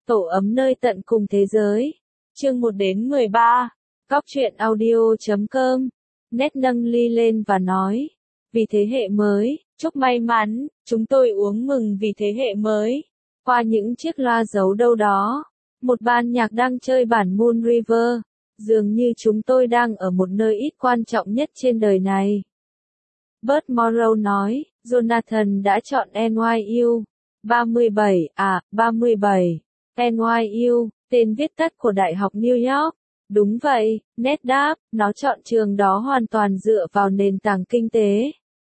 Tổ ấm nơi tận cùng thế giới. Chương 1 đến 13. Góc truyện audio.com. Nét nâng ly lên và nói. Vì thế hệ mới, chúc may mắn, chúng tôi uống mừng vì thế hệ mới. Qua những chiếc loa giấu đâu đó, một ban nhạc đang chơi bản Moon River. Dường như chúng tôi đang ở một nơi ít quan trọng nhất trên đời này. Bert Morrow nói, Jonathan đã chọn NYU. 37. NYU, tên viết tắt của Đại học New York. Đúng vậy, Ned đáp, nó chọn trường đó hoàn toàn dựa vào nền tảng kinh tế.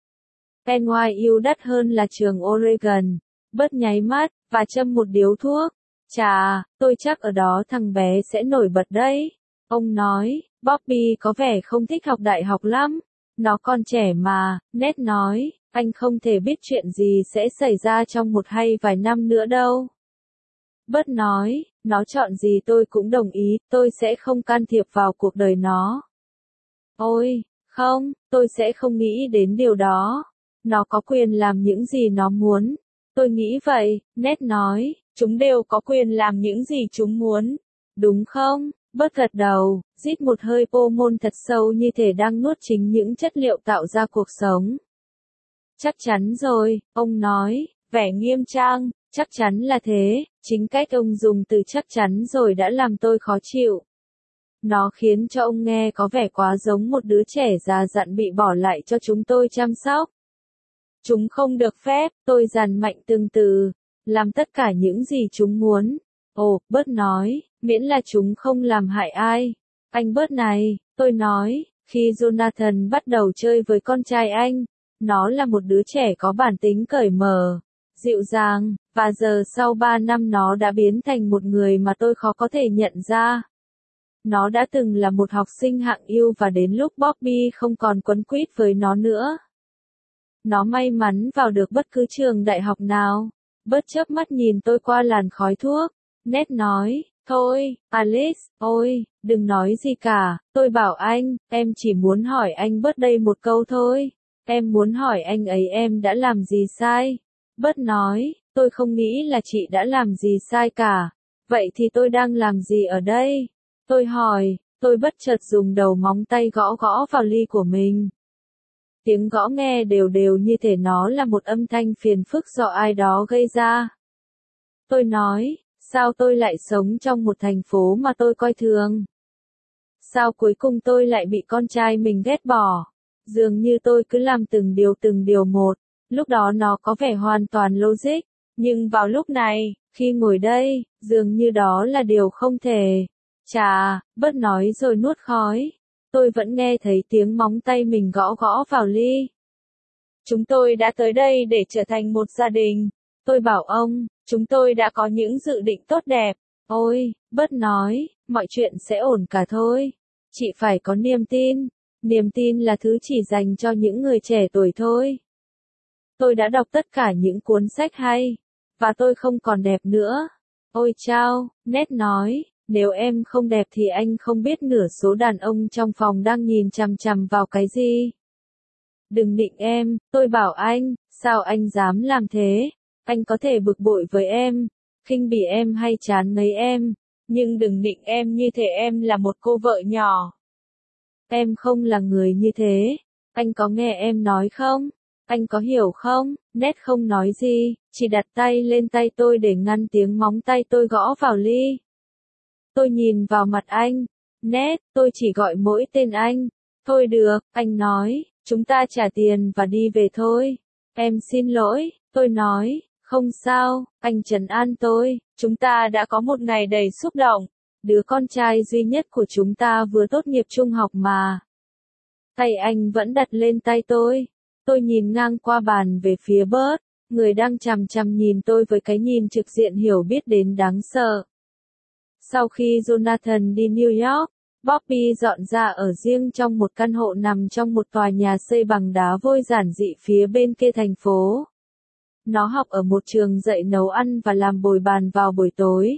NYU đắt hơn là trường Oregon. Bert nháy mắt, và châm một điếu thuốc. Chà, tôi chắc ở đó thằng bé sẽ nổi bật đấy. Ông nói, Bobby có vẻ không thích học đại học lắm. Nó còn trẻ mà, Ned nói, anh không thể biết chuyện gì sẽ xảy ra trong một hay vài năm nữa đâu. Bert nói, nó chọn gì tôi cũng đồng ý, tôi sẽ không can thiệp vào cuộc đời nó. Ôi, không, tôi sẽ không nghĩ đến điều đó. Nó có quyền làm những gì nó muốn. Tôi nghĩ vậy, Ned nói, chúng đều có quyền làm những gì chúng muốn. Đúng không? Bert gật đầu, rít một hơi pô môn thật sâu như thể đang nuốt chính những chất liệu tạo ra cuộc sống. Chắc chắn rồi, ông nói, vẻ nghiêm trang, chắc chắn là thế, chính cách ông dùng từ chắc chắn rồi đã làm tôi khó chịu. Nó khiến cho ông nghe có vẻ quá giống một đứa trẻ già dặn bị bỏ lại cho chúng tôi chăm sóc. Chúng không được phép, tôi dằn mạnh từng từ, làm tất cả những gì chúng muốn. Ồ, Bert nói, miễn là chúng không làm hại ai. Anh Bert này, tôi nói, khi Jonathan bắt đầu chơi với con trai anh, nó là một đứa trẻ có bản tính cởi mở, dịu dàng, và giờ sau 3 năm nó đã biến thành một người mà tôi khó có thể nhận ra. Nó đã từng là một học sinh hạng ưu và đến lúc Bobby không còn quấn quýt với nó nữa. Nó may mắn vào được bất cứ trường đại học nào. Bert chớp mắt nhìn tôi qua làn khói thuốc. Ned nói, thôi, Alice, ôi, đừng nói gì cả, tôi bảo anh, em chỉ muốn hỏi anh Bert đây một câu thôi. Em muốn hỏi anh ấy em đã làm gì sai. Bert nói, tôi không nghĩ là chị đã làm gì sai cả. Vậy thì tôi đang làm gì ở đây? Tôi hỏi, tôi bất chợt dùng đầu móng tay gõ gõ vào ly của mình. Tiếng gõ nghe đều đều như thể nó là một âm thanh phiền phức do ai đó gây ra. Tôi nói, sao tôi lại sống trong một thành phố mà tôi coi thường? Sao cuối cùng tôi lại bị con trai mình ghét bỏ? Dường như tôi cứ làm từng điều một, lúc đó nó có vẻ hoàn toàn logic, nhưng vào lúc này, khi ngồi đây, dường như đó là điều không thể. Chà, Bert nói rồi nuốt khói. Tôi vẫn nghe thấy tiếng móng tay mình gõ gõ vào ly. Chúng tôi đã tới đây để trở thành một gia đình. Tôi bảo ông, chúng tôi đã có những dự định tốt đẹp. Ôi, Bert nói, mọi chuyện sẽ ổn cả thôi. Chị phải có niềm tin. Niềm tin là thứ chỉ dành cho những người trẻ tuổi thôi. Tôi đã đọc tất cả những cuốn sách hay. Và tôi không còn đẹp nữa. Ôi chao, Ned nói. Nếu em không đẹp thì anh không biết nửa số đàn ông trong phòng đang nhìn chằm chằm vào cái gì. Đừng nịnh em, tôi bảo anh, sao anh dám làm thế? Anh có thể bực bội với em, khinh bỉ em hay chán ngấy em, nhưng đừng nịnh em như thể em là một cô vợ nhỏ. Em không là người như thế. Anh có nghe em nói không? Anh có hiểu không? Ned không nói gì, chỉ đặt tay lên tay tôi để ngăn tiếng móng tay tôi gõ vào ly. Tôi nhìn vào mặt anh. Ned, tôi chỉ gọi mỗi tên anh. Thôi được, anh nói, chúng ta trả tiền và đi về thôi. Em xin lỗi, tôi nói, không sao, anh trấn an tôi, chúng ta đã có một ngày đầy xúc động. Đứa con trai duy nhất của chúng ta vừa tốt nghiệp trung học mà. Tay anh vẫn đặt lên tay tôi. Tôi nhìn ngang qua bàn về phía Bert, người đang chằm chằm nhìn tôi với cái nhìn trực diện hiểu biết đến đáng sợ. Sau khi Jonathan đi New York, Bobby dọn ra ở riêng trong một căn hộ nằm trong một tòa nhà xây bằng đá vôi giản dị phía bên kia thành phố. Nó học ở một trường dạy nấu ăn và làm bồi bàn vào buổi tối.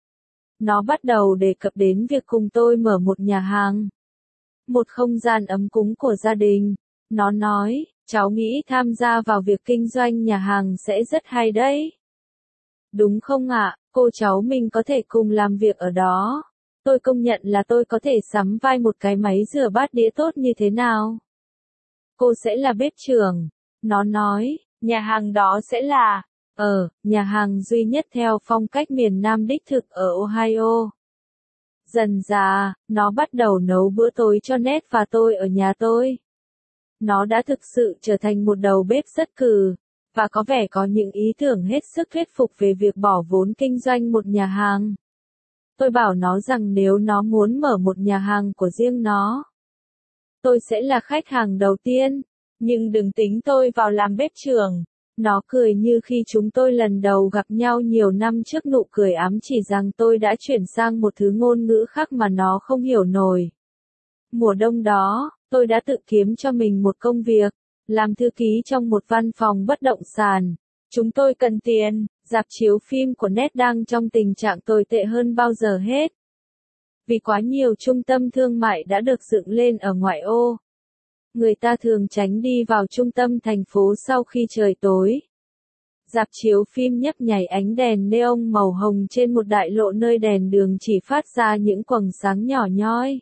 Nó bắt đầu đề cập đến việc cùng tôi mở một nhà hàng. Một không gian ấm cúng của gia đình. Nó nói, cháu nghĩ tham gia vào việc kinh doanh nhà hàng sẽ rất hay đấy. Đúng không ạ, cô cháu mình có thể cùng làm việc ở đó. Tôi công nhận là tôi có thể sắm vai một cái máy rửa bát đĩa tốt như thế nào. Cô sẽ là bếp trưởng. Nó nói, nhà hàng đó sẽ là, nhà hàng duy nhất theo phong cách miền Nam đích thực ở Ohio. Dần dà, nó bắt đầu nấu bữa tối cho Ned và tôi ở nhà tôi. Nó đã thực sự trở thành một đầu bếp rất cừ, và có vẻ có những ý tưởng hết sức thuyết phục về việc bỏ vốn kinh doanh một nhà hàng. Tôi bảo nó rằng nếu nó muốn mở một nhà hàng của riêng nó, tôi sẽ là khách hàng đầu tiên, nhưng đừng tính tôi vào làm bếp trưởng. Nó cười như khi chúng tôi lần đầu gặp nhau nhiều năm trước, nụ cười ám chỉ rằng tôi đã chuyển sang một thứ ngôn ngữ khác mà nó không hiểu nổi. Mùa đông đó, tôi đã tự kiếm cho mình một công việc, làm thư ký trong một văn phòng bất động sản. Chúng tôi cần tiền, rạp chiếu phim của Ned đang trong tình trạng tồi tệ hơn bao giờ hết. Vì quá nhiều trung tâm thương mại đã được dựng lên ở ngoại ô. Người ta thường tránh đi vào trung tâm thành phố sau khi trời tối. Rạp chiếu phim nhấp nháy ánh đèn neon màu hồng trên một đại lộ nơi đèn đường chỉ phát ra những quầng sáng nhỏ nhoi.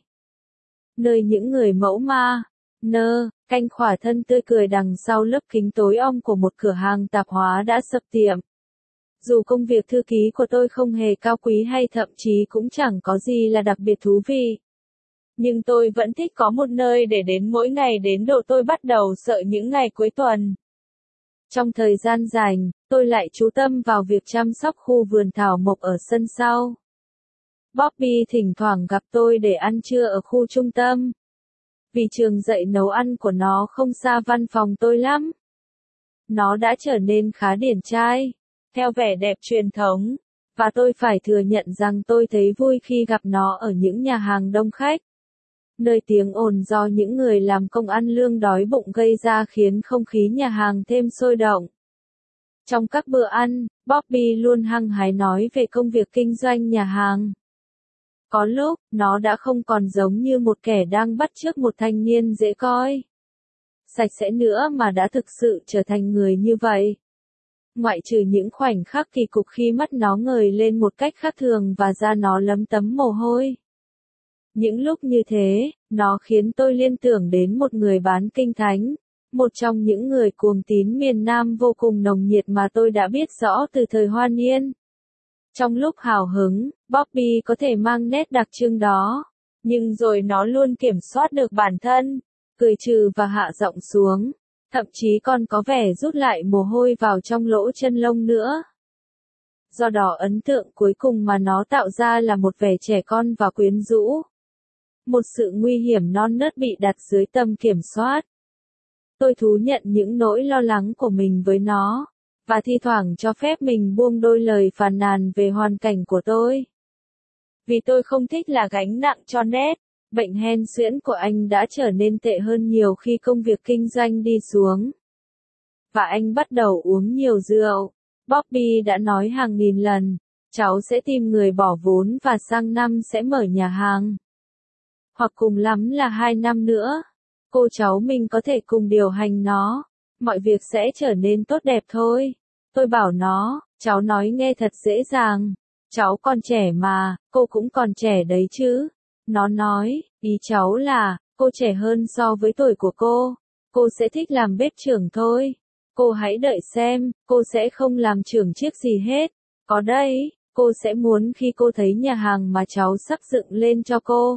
Nơi những người mẫu ma, canh khỏa thân tươi cười đằng sau lớp kính tối om của một cửa hàng tạp hóa đã sập tiệm. Dù công việc thư ký của tôi không hề cao quý hay thậm chí cũng chẳng có gì là đặc biệt thú vị, nhưng tôi vẫn thích có một nơi để đến mỗi ngày đến độ tôi bắt đầu sợ những ngày cuối tuần. Trong thời gian rảnh, tôi lại chú tâm vào việc chăm sóc khu vườn thảo mộc ở sân sau. Bobby thỉnh thoảng gặp tôi để ăn trưa ở khu trung tâm. Vì trường dạy nấu ăn của nó không xa văn phòng tôi lắm. Nó đã trở nên khá điển trai, theo vẻ đẹp truyền thống, và tôi phải thừa nhận rằng tôi thấy vui khi gặp nó ở những nhà hàng đông khách, nơi tiếng ồn do những người làm công ăn lương đói bụng gây ra khiến không khí nhà hàng thêm sôi động. Trong các bữa ăn, Bobby luôn hăng hái nói về công việc kinh doanh nhà hàng. Có lúc, nó đã không còn giống như một kẻ đang bắt chước một thanh niên dễ coi, sạch sẽ nữa mà đã thực sự trở thành người như vậy. Ngoại trừ những khoảnh khắc kỳ cục khi mắt nó ngời lên một cách khác thường và da nó lấm tấm mồ hôi. Những lúc như thế, nó khiến tôi liên tưởng đến một người bán kinh thánh, một trong những người cuồng tín miền Nam vô cùng nồng nhiệt mà tôi đã biết rõ từ thời hoa niên. Trong lúc hào hứng, Bobby có thể mang nét đặc trưng đó, nhưng rồi nó luôn kiểm soát được bản thân, cười trừ và hạ giọng xuống, thậm chí còn có vẻ rút lại mồ hôi vào trong lỗ chân lông nữa. Do đó ấn tượng cuối cùng mà nó tạo ra là một vẻ trẻ con và quyến rũ. Một sự nguy hiểm non nớt bị đặt dưới tầm kiểm soát. Tôi thú nhận những nỗi lo lắng của mình với nó, và thi thoảng cho phép mình buông đôi lời phàn nàn về hoàn cảnh của tôi. Vì tôi không thích là gánh nặng cho Ned, bệnh hen suyễn của anh đã trở nên tệ hơn nhiều khi công việc kinh doanh đi xuống. Và anh bắt đầu uống nhiều rượu. Bobby đã nói hàng nghìn lần, cháu sẽ tìm người bỏ vốn và sang năm sẽ mở nhà hàng. Hoặc cùng lắm là 2 năm nữa, cô cháu mình có thể cùng điều hành nó, mọi việc sẽ trở nên tốt đẹp thôi. Tôi bảo nó, cháu nói nghe thật dễ dàng, cháu còn trẻ mà, cô cũng còn trẻ đấy chứ. Nó nói, ý cháu là, cô trẻ hơn so với tuổi của cô sẽ thích làm bếp trưởng thôi. Cô hãy đợi xem, cô sẽ không làm trưởng chiếc gì hết. Có đấy, cô sẽ muốn khi cô thấy nhà hàng mà cháu sắp dựng lên cho cô.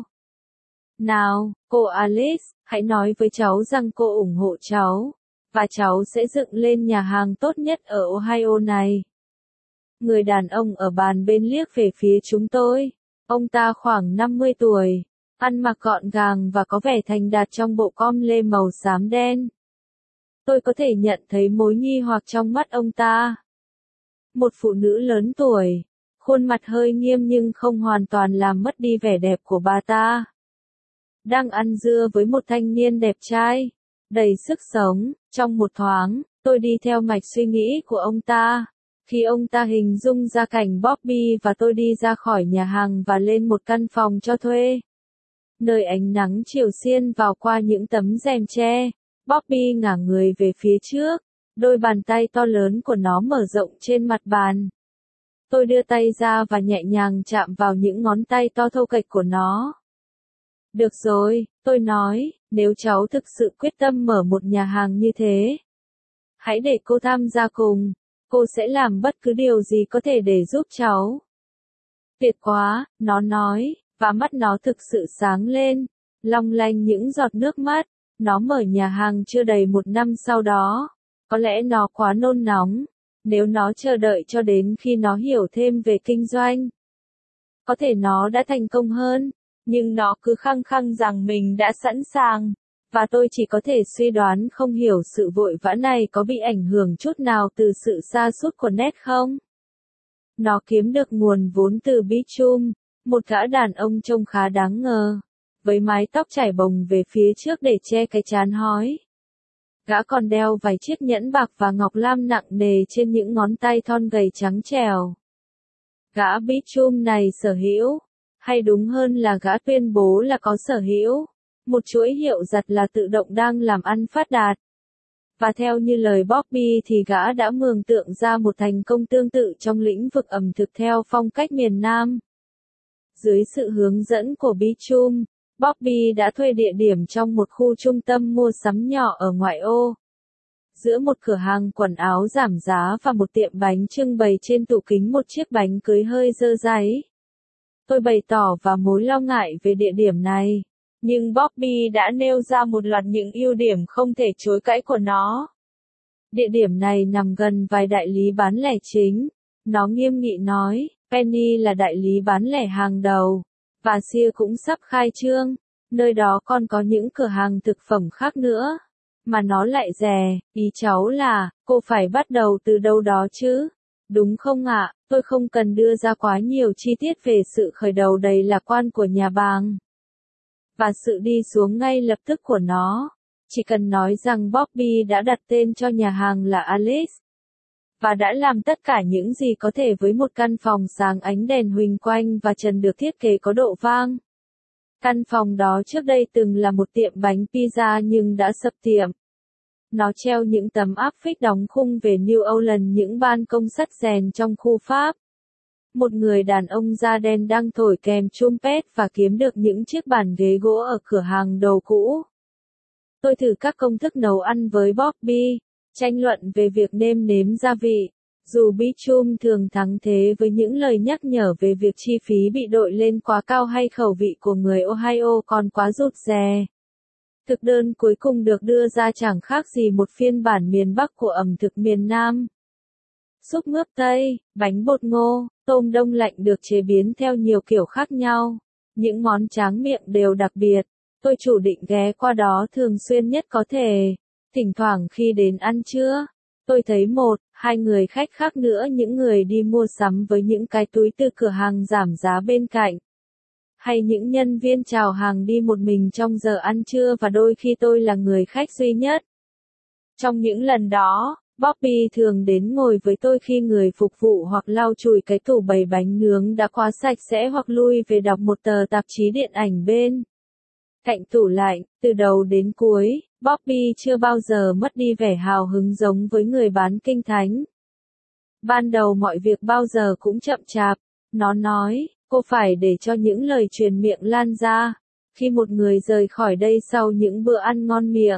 Nào, cô Alice, hãy nói với cháu rằng cô ủng hộ cháu, và cháu sẽ dựng lên nhà hàng tốt nhất ở Ohio này. Người đàn ông ở bàn bên liếc về phía chúng tôi. Ông ta khoảng 50 tuổi, ăn mặc gọn gàng và có vẻ thành đạt trong bộ com lê màu xám đen. Tôi có thể nhận thấy mối nghi hoặc trong mắt ông ta. Một phụ nữ lớn tuổi, khuôn mặt hơi nghiêm nhưng không hoàn toàn làm mất đi vẻ đẹp của bà ta. Đang ăn dưa với một thanh niên đẹp trai, đầy sức sống. Trong một thoáng, tôi đi theo mạch suy nghĩ của ông ta. Khi ông ta hình dung ra cảnh Bobby và tôi đi ra khỏi nhà hàng và lên một căn phòng cho thuê, nơi ánh nắng chiều xiên vào qua những tấm rèm tre, Bobby ngả người về phía trước, đôi bàn tay to lớn của nó mở rộng trên mặt bàn. Tôi đưa tay ra và nhẹ nhàng chạm vào những ngón tay to thô kệch của nó. Được rồi, tôi nói, nếu cháu thực sự quyết tâm mở một nhà hàng như thế, hãy để cô tham gia cùng, cô sẽ làm bất cứ điều gì có thể để giúp cháu. Tuyệt quá, nó nói, và mắt nó thực sự sáng lên, long lanh những giọt nước mắt. Nó mở nhà hàng chưa đầy 1 năm sau đó. Có lẽ nó quá nôn nóng. Nếu nó chờ đợi cho đến khi nó hiểu thêm về kinh doanh, có thể nó đã thành công hơn. Nhưng nó cứ khăng khăng rằng mình đã sẵn sàng. Và tôi chỉ có thể suy đoán không hiểu sự vội vã này có bị ảnh hưởng chút nào từ sự sa sút của Ned không? Nó kiếm được nguồn vốn từ Beecham, một gã đàn ông trông khá đáng ngờ, với mái tóc chảy bồng về phía trước để che cái trán hói. Gã còn đeo vài chiếc nhẫn bạc và ngọc lam nặng nề trên những ngón tay thon gầy trắng trẻo. Gã Beecham này sở hữu, hay đúng hơn là gã tuyên bố là có sở hữu, một chuỗi hiệu giặt là tự động đang làm ăn phát đạt. Và theo như lời Bobby thì gã đã mường tượng ra một thành công tương tự trong lĩnh vực ẩm thực theo phong cách miền Nam. Dưới sự hướng dẫn của Beecham, Bobby đã thuê địa điểm trong một khu trung tâm mua sắm nhỏ ở ngoại ô. Giữa một cửa hàng quần áo giảm giá và một tiệm bánh trưng bày trên tủ kính một chiếc bánh cưới hơi dơ dáy. Tôi bày tỏ và mối lo ngại về địa điểm này. Nhưng Bobby đã nêu ra một loạt những ưu điểm không thể chối cãi của nó. Địa điểm này nằm gần vài đại lý bán lẻ chính. Nó nghiêm nghị nói, Penny là đại lý bán lẻ hàng đầu. Và Sears cũng sắp khai trương. Nơi đó còn có những cửa hàng thực phẩm khác nữa. Mà nó lại rẻ. Ý cháu là, cô phải bắt đầu từ đâu đó chứ? Đúng không ạ? Tôi không cần đưa ra quá nhiều chi tiết về sự khởi đầu đầy lạc quan của nhà bàng. Và sự đi xuống ngay lập tức của nó. Chỉ cần nói rằng Bobby đã đặt tên cho nhà hàng là Alice. Và đã làm tất cả những gì có thể với một căn phòng sáng ánh đèn huỳnh quanh và trần được thiết kế có độ vang. Căn phòng đó trước đây từng là một tiệm bánh pizza nhưng đã sập tiệm. Nó treo những tấm áp phích đóng khung về New Orleans, những ban công sắt rèn trong khu Pháp. Một người đàn ông da đen đang thổi kèn trumpet và kiếm được những chiếc bàn ghế gỗ ở cửa hàng đồ cũ. Tôi thử các công thức nấu ăn với Bobby, tranh luận về việc nêm nếm gia vị. Dù Beecham thường thắng thế với những lời nhắc nhở về việc chi phí bị đội lên quá cao hay khẩu vị của người Ohio còn quá rụt rè. Thực đơn cuối cùng được đưa ra chẳng khác gì một phiên bản miền Bắc của ẩm thực miền Nam. Súp ngướp Tây, bánh bột ngô, tôm đông lạnh được chế biến theo nhiều kiểu khác nhau. Những món tráng miệng đều đặc biệt. Tôi chủ định ghé qua đó thường xuyên nhất có thể. Thỉnh thoảng khi đến ăn trưa, tôi thấy 1-2 người khách khác nữa, những người đi mua sắm với những cái túi từ cửa hàng giảm giá bên cạnh. Hay những nhân viên chào hàng đi một mình trong giờ ăn trưa, và đôi khi tôi là người khách duy nhất. Trong những lần đó, Bobby thường đến ngồi với tôi khi người phục vụ hoặc lau chùi cái tủ bày bánh nướng đã quá sạch sẽ, hoặc lui về đọc một tờ tạp chí điện ảnh bên cạnh tủ lạnh. Từ đầu đến cuối, Bobby chưa bao giờ mất đi vẻ hào hứng giống với người bán kinh thánh. Ban đầu mọi việc bao giờ cũng chậm chạp. Nó nói, cô phải để cho những lời truyền miệng lan ra. Khi một người rời khỏi đây sau những bữa ăn ngon miệng,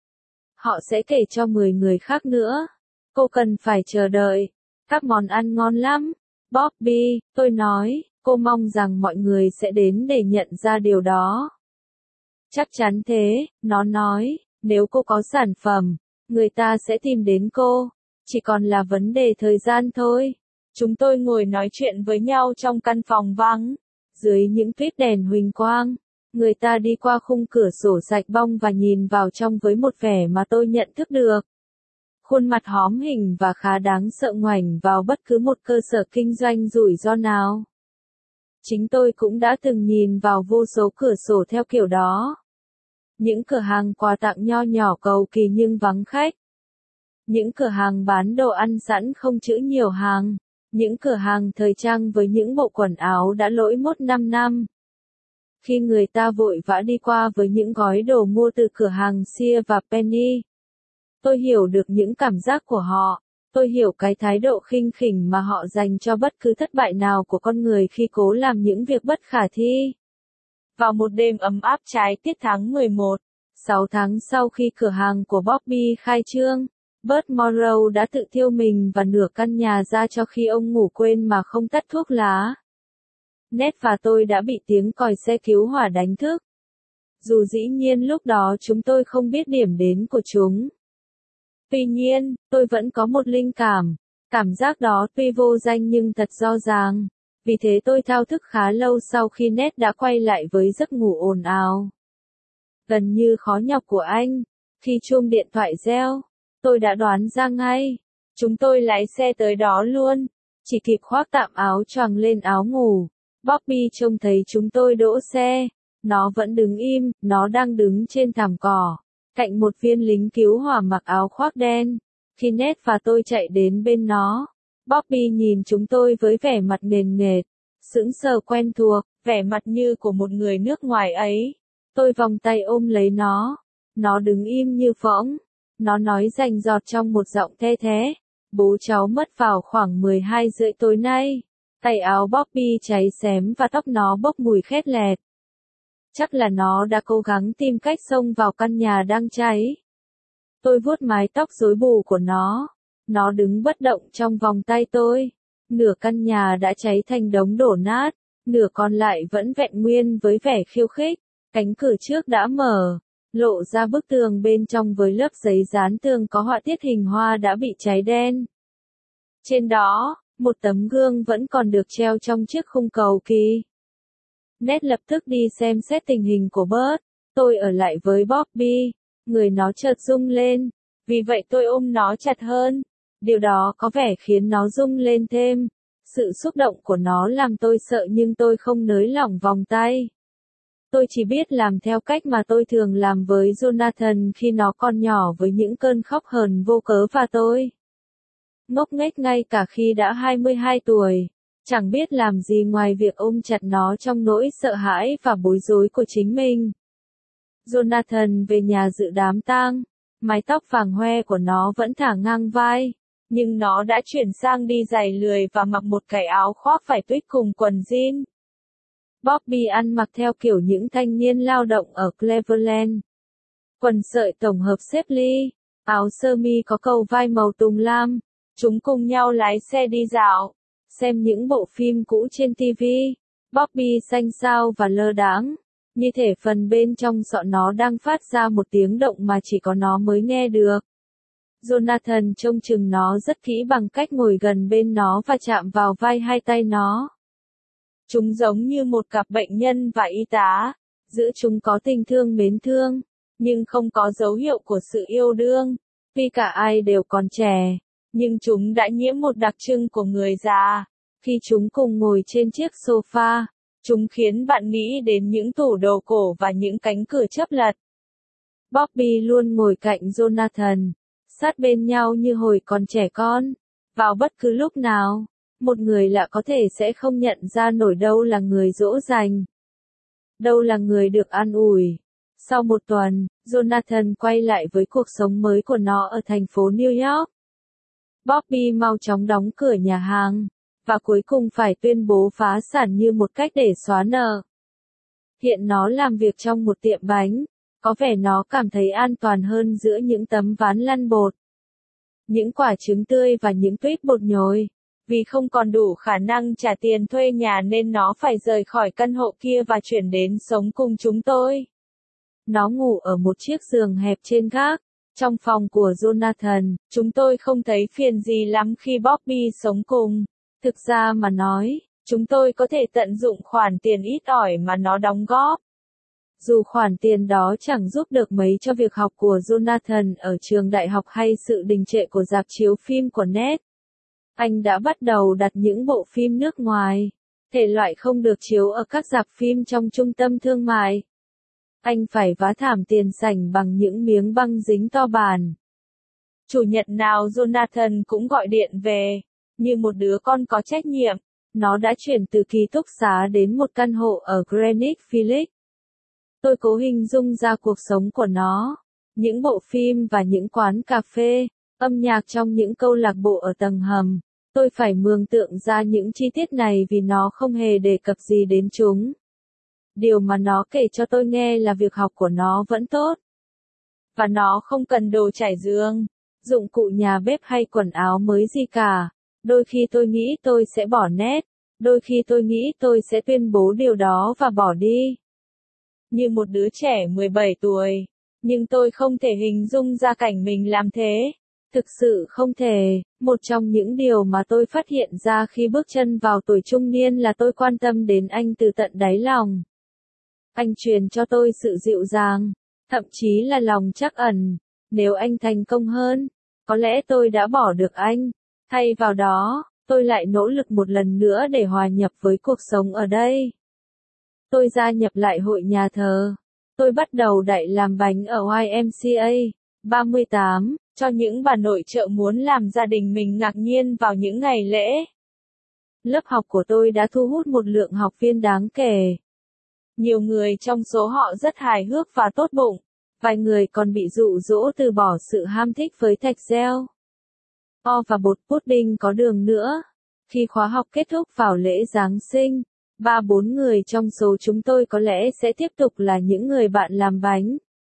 họ sẽ kể cho 10 người khác nữa. Cô cần phải chờ đợi. Các món ăn ngon lắm. Bobby, tôi nói, cô mong rằng mọi người sẽ đến để nhận ra điều đó. Chắc chắn thế, nó nói, nếu cô có sản phẩm, người ta sẽ tìm đến cô. Chỉ còn là vấn đề thời gian thôi. Chúng tôi ngồi nói chuyện với nhau trong căn phòng vắng. Dưới những tuyết đèn huỳnh quang, người ta đi qua khung cửa sổ sạch bong và nhìn vào trong với một vẻ mà tôi nhận thức được. Khuôn mặt hóm hình và khá đáng sợ ngoảnh vào bất cứ một cơ sở kinh doanh rủi ro nào. Chính tôi cũng đã từng nhìn vào vô số cửa sổ theo kiểu đó. Những cửa hàng quà tặng nho nhỏ cầu kỳ nhưng vắng khách. Những cửa hàng bán đồ ăn sẵn không trữ nhiều hàng. Những cửa hàng thời trang với những bộ quần áo đã lỗi mốt 5 năm. Khi người ta vội vã đi qua với những gói đồ mua từ cửa hàng Sears và Penny, tôi hiểu được những cảm giác của họ. Tôi hiểu cái thái độ khinh khỉnh mà họ dành cho bất cứ thất bại nào của con người khi cố làm những việc bất khả thi. Vào một đêm ấm áp trái tiết tháng 11, 6 tháng sau khi cửa hàng của Bobby khai trương, Bert Morrow đã tự thiêu mình và nửa căn nhà ra cho khi ông ngủ quên mà không tắt thuốc lá. Ned và tôi đã bị tiếng còi xe cứu hỏa đánh thức. Dù dĩ nhiên lúc đó chúng tôi không biết điểm đến của chúng. Tuy nhiên, tôi vẫn có một linh cảm. Cảm giác đó tuy vô danh nhưng thật rõ ràng. Vì thế tôi thao thức khá lâu sau khi Ned đã quay lại với giấc ngủ ồn ào. Gần như khó nhọc của anh. Khi chuông điện thoại reo, tôi đã đoán ra ngay. Chúng tôi lái xe tới đó luôn. Chỉ kịp khoác tạm áo choàng lên áo ngủ. Bobby trông thấy chúng tôi đỗ xe. Nó vẫn đứng im, nó đang đứng trên thảm cỏ, cạnh một viên lính cứu hỏa mặc áo khoác đen. Khi Ned và tôi chạy đến bên nó, Bobby nhìn chúng tôi với vẻ mặt nền nệt, sững sờ quen thuộc, vẻ mặt như của một người nước ngoài ấy. Tôi vòng tay ôm lấy nó đứng im như phỗng. Nó nói rành rọt trong một giọng the thé. Bố cháu mất vào khoảng 12 rưỡi tối nay. Tay áo Bobby cháy xém và tóc nó bốc mùi khét lẹt. Chắc là nó đã cố gắng tìm cách xông vào căn nhà đang cháy. Tôi vuốt mái tóc rối bù của nó. Nó đứng bất động trong vòng tay tôi. Nửa căn nhà đã cháy thành đống đổ nát, nửa còn lại vẫn vẹn nguyên với vẻ khiêu khích. Cánh cửa trước đã mở, lộ ra bức tường bên trong với lớp giấy dán tường có họa tiết hình hoa đã bị cháy đen. Trên đó, một tấm gương vẫn còn được treo trong chiếc khung cầu kỳ. Ned lập tức đi xem xét tình hình của Bert. Tôi ở lại với Bobby. Người nó chợt rung lên. Vì vậy tôi ôm nó chặt hơn. Điều đó có vẻ khiến nó rung lên thêm. Sự xúc động của nó làm tôi sợ nhưng tôi không nới lỏng vòng tay. Tôi chỉ biết làm theo cách mà tôi thường làm với Jonathan khi nó còn nhỏ với những cơn khóc hờn vô cớ và tôi. Ngốc nghếch ngay cả khi đã 22 tuổi. Chẳng biết làm gì ngoài việc ôm chặt nó trong nỗi sợ hãi và bối rối của chính mình. Jonathan về nhà dự đám tang. Mái tóc vàng hoe của nó vẫn thả ngang vai. Nhưng nó đã chuyển sang đi giày lười và mặc một cái áo khoác vải tuyết cùng quần jean. Bobby ăn mặc theo kiểu những thanh niên lao động ở Cleveland. Quần sợi tổng hợp xếp ly, áo sơ mi có cầu vai màu tùng lam. Chúng cùng nhau lái xe đi dạo, xem những bộ phim cũ trên TV. Bobby xanh xao và lơ đãng, như thể phần bên trong sọ nó đang phát ra một tiếng động mà chỉ có nó mới nghe được. Jonathan trông chừng nó rất kỹ bằng cách ngồi gần bên nó và chạm vào vai hai tay nó. Chúng giống như một cặp bệnh nhân và y tá, giữa chúng có tình thương mến thương, nhưng không có dấu hiệu của sự yêu đương. Tuy cả ai đều còn trẻ, nhưng chúng đã nhiễm một đặc trưng của người già. Khi chúng cùng ngồi trên chiếc sofa, chúng khiến bạn nghĩ đến những tủ đồ cổ và những cánh cửa chớp lật. Bobby luôn ngồi cạnh Jonathan, sát bên nhau như hồi còn trẻ con. Vào bất cứ lúc nào, một người lạ có thể sẽ không nhận ra nổi đâu là người dỗ dành, đâu là người được an ủi. Sau một tuần, Jonathan quay lại với cuộc sống mới của nó ở thành phố New York. Bobby mau chóng đóng cửa nhà hàng, và cuối cùng phải tuyên bố phá sản như một cách để xóa nợ. Hiện nó làm việc trong một tiệm bánh, có vẻ nó cảm thấy an toàn hơn giữa những tấm ván lăn bột, những quả trứng tươi và những tuyết bột nhồi. Vì không còn đủ khả năng trả tiền thuê nhà nên nó phải rời khỏi căn hộ kia và chuyển đến sống cùng chúng tôi. Nó ngủ ở một chiếc giường hẹp trên gác, trong phòng của Jonathan. Chúng tôi không thấy phiền gì lắm khi Bobby sống cùng. Thực ra mà nói, chúng tôi có thể tận dụng khoản tiền ít ỏi mà nó đóng góp. Dù khoản tiền đó chẳng giúp được mấy cho việc học của Jonathan ở trường đại học hay sự đình trệ của rạp chiếu phim của Ned. Anh đã bắt đầu đặt những bộ phim nước ngoài, thể loại không được chiếu ở các rạp phim trong trung tâm thương mại. Anh phải vá thảm tiền sảnh bằng những miếng băng dính to bản. Chủ nhật nào Jonathan cũng gọi điện về, như một đứa con có trách nhiệm. Nó đã chuyển từ ký túc xá đến một căn hộ ở Greenwich Village. Tôi cố hình dung ra cuộc sống của nó, những bộ phim và những quán cà phê, Âm nhạc trong những câu lạc bộ ở tầng hầm. Tôi phải mường tượng ra những chi tiết này vì nó không hề đề cập gì đến chúng. Điều mà nó kể cho tôi nghe là việc học của nó vẫn tốt. Và nó không cần đồ trải giường, dụng cụ nhà bếp hay quần áo mới gì cả. Đôi khi tôi nghĩ tôi sẽ bỏ nét. Đôi khi tôi nghĩ tôi sẽ tuyên bố điều đó và bỏ đi. Như một đứa trẻ 17 tuổi. Nhưng tôi không thể hình dung ra cảnh mình làm thế. Thực sự không thể. Một trong những điều mà tôi phát hiện ra khi bước chân vào tuổi trung niên là tôi quan tâm đến anh từ tận đáy lòng. Anh truyền cho tôi sự dịu dàng, thậm chí là lòng trắc ẩn. Nếu anh thành công hơn, có lẽ tôi đã bỏ được anh. Thay vào đó, tôi lại nỗ lực một lần nữa để hòa nhập với cuộc sống ở đây. Tôi gia nhập lại hội nhà thờ. Tôi bắt đầu đạy làm bánh ở YMCA 38, cho những bà nội trợ muốn làm gia đình mình ngạc nhiên vào những ngày lễ. Lớp học của tôi đã thu hút một lượng học viên đáng kể. Nhiều người trong số họ rất hài hước và tốt bụng. Vài người còn bị dụ dỗ từ bỏ sự ham thích với thạch gieo, và bột pudding có đường nữa. Khi khóa học kết thúc vào lễ Giáng sinh, 3-4 người trong số chúng tôi có lẽ sẽ tiếp tục là những người bạn làm bánh.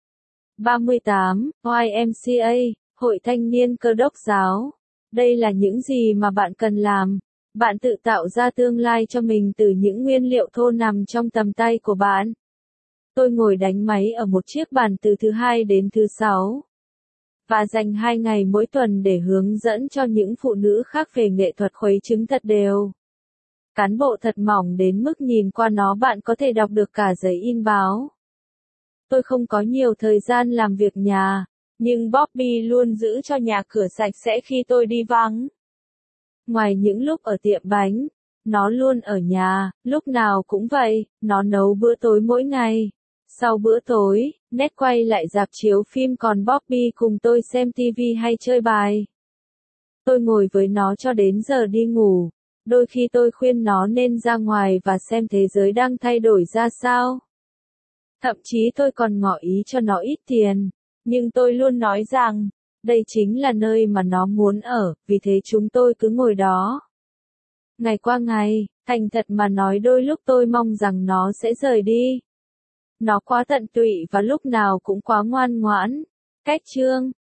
38, YMCA, Hội Thanh niên Cơ đốc giáo. Đây là những gì mà bạn cần làm. Bạn tự tạo ra tương lai cho mình từ những nguyên liệu thô nằm trong tầm tay của bạn. Tôi ngồi đánh máy ở một chiếc bàn từ thứ Hai đến thứ Sáu. Và dành 2 ngày mỗi tuần để hướng dẫn cho những phụ nữ khác về nghệ thuật khuấy trứng thật đều. Cán bộ thật mỏng đến mức nhìn qua nó bạn có thể đọc được cả giấy in báo. Tôi không có nhiều thời gian làm việc nhà, nhưng Bobby luôn giữ cho nhà cửa sạch sẽ khi tôi đi vắng. Ngoài những lúc ở tiệm bánh, nó luôn ở nhà, lúc nào cũng vậy, nó nấu bữa tối mỗi ngày. Sau bữa tối, Ned quay lại rạp chiếu phim còn Bobby cùng tôi xem TV hay chơi bài. Tôi ngồi với nó cho đến giờ đi ngủ. Đôi khi tôi khuyên nó nên ra ngoài và xem thế giới đang thay đổi ra sao. Thậm chí tôi còn ngỏ ý cho nó ít tiền. Nhưng tôi luôn nói rằng, đây chính là nơi mà nó muốn ở, vì thế chúng tôi cứ ngồi đó. Ngày qua ngày, thành thật mà nói đôi lúc tôi mong rằng nó sẽ rời đi. Nó quá tận tụy và lúc nào cũng quá ngoan ngoãn. Cách chương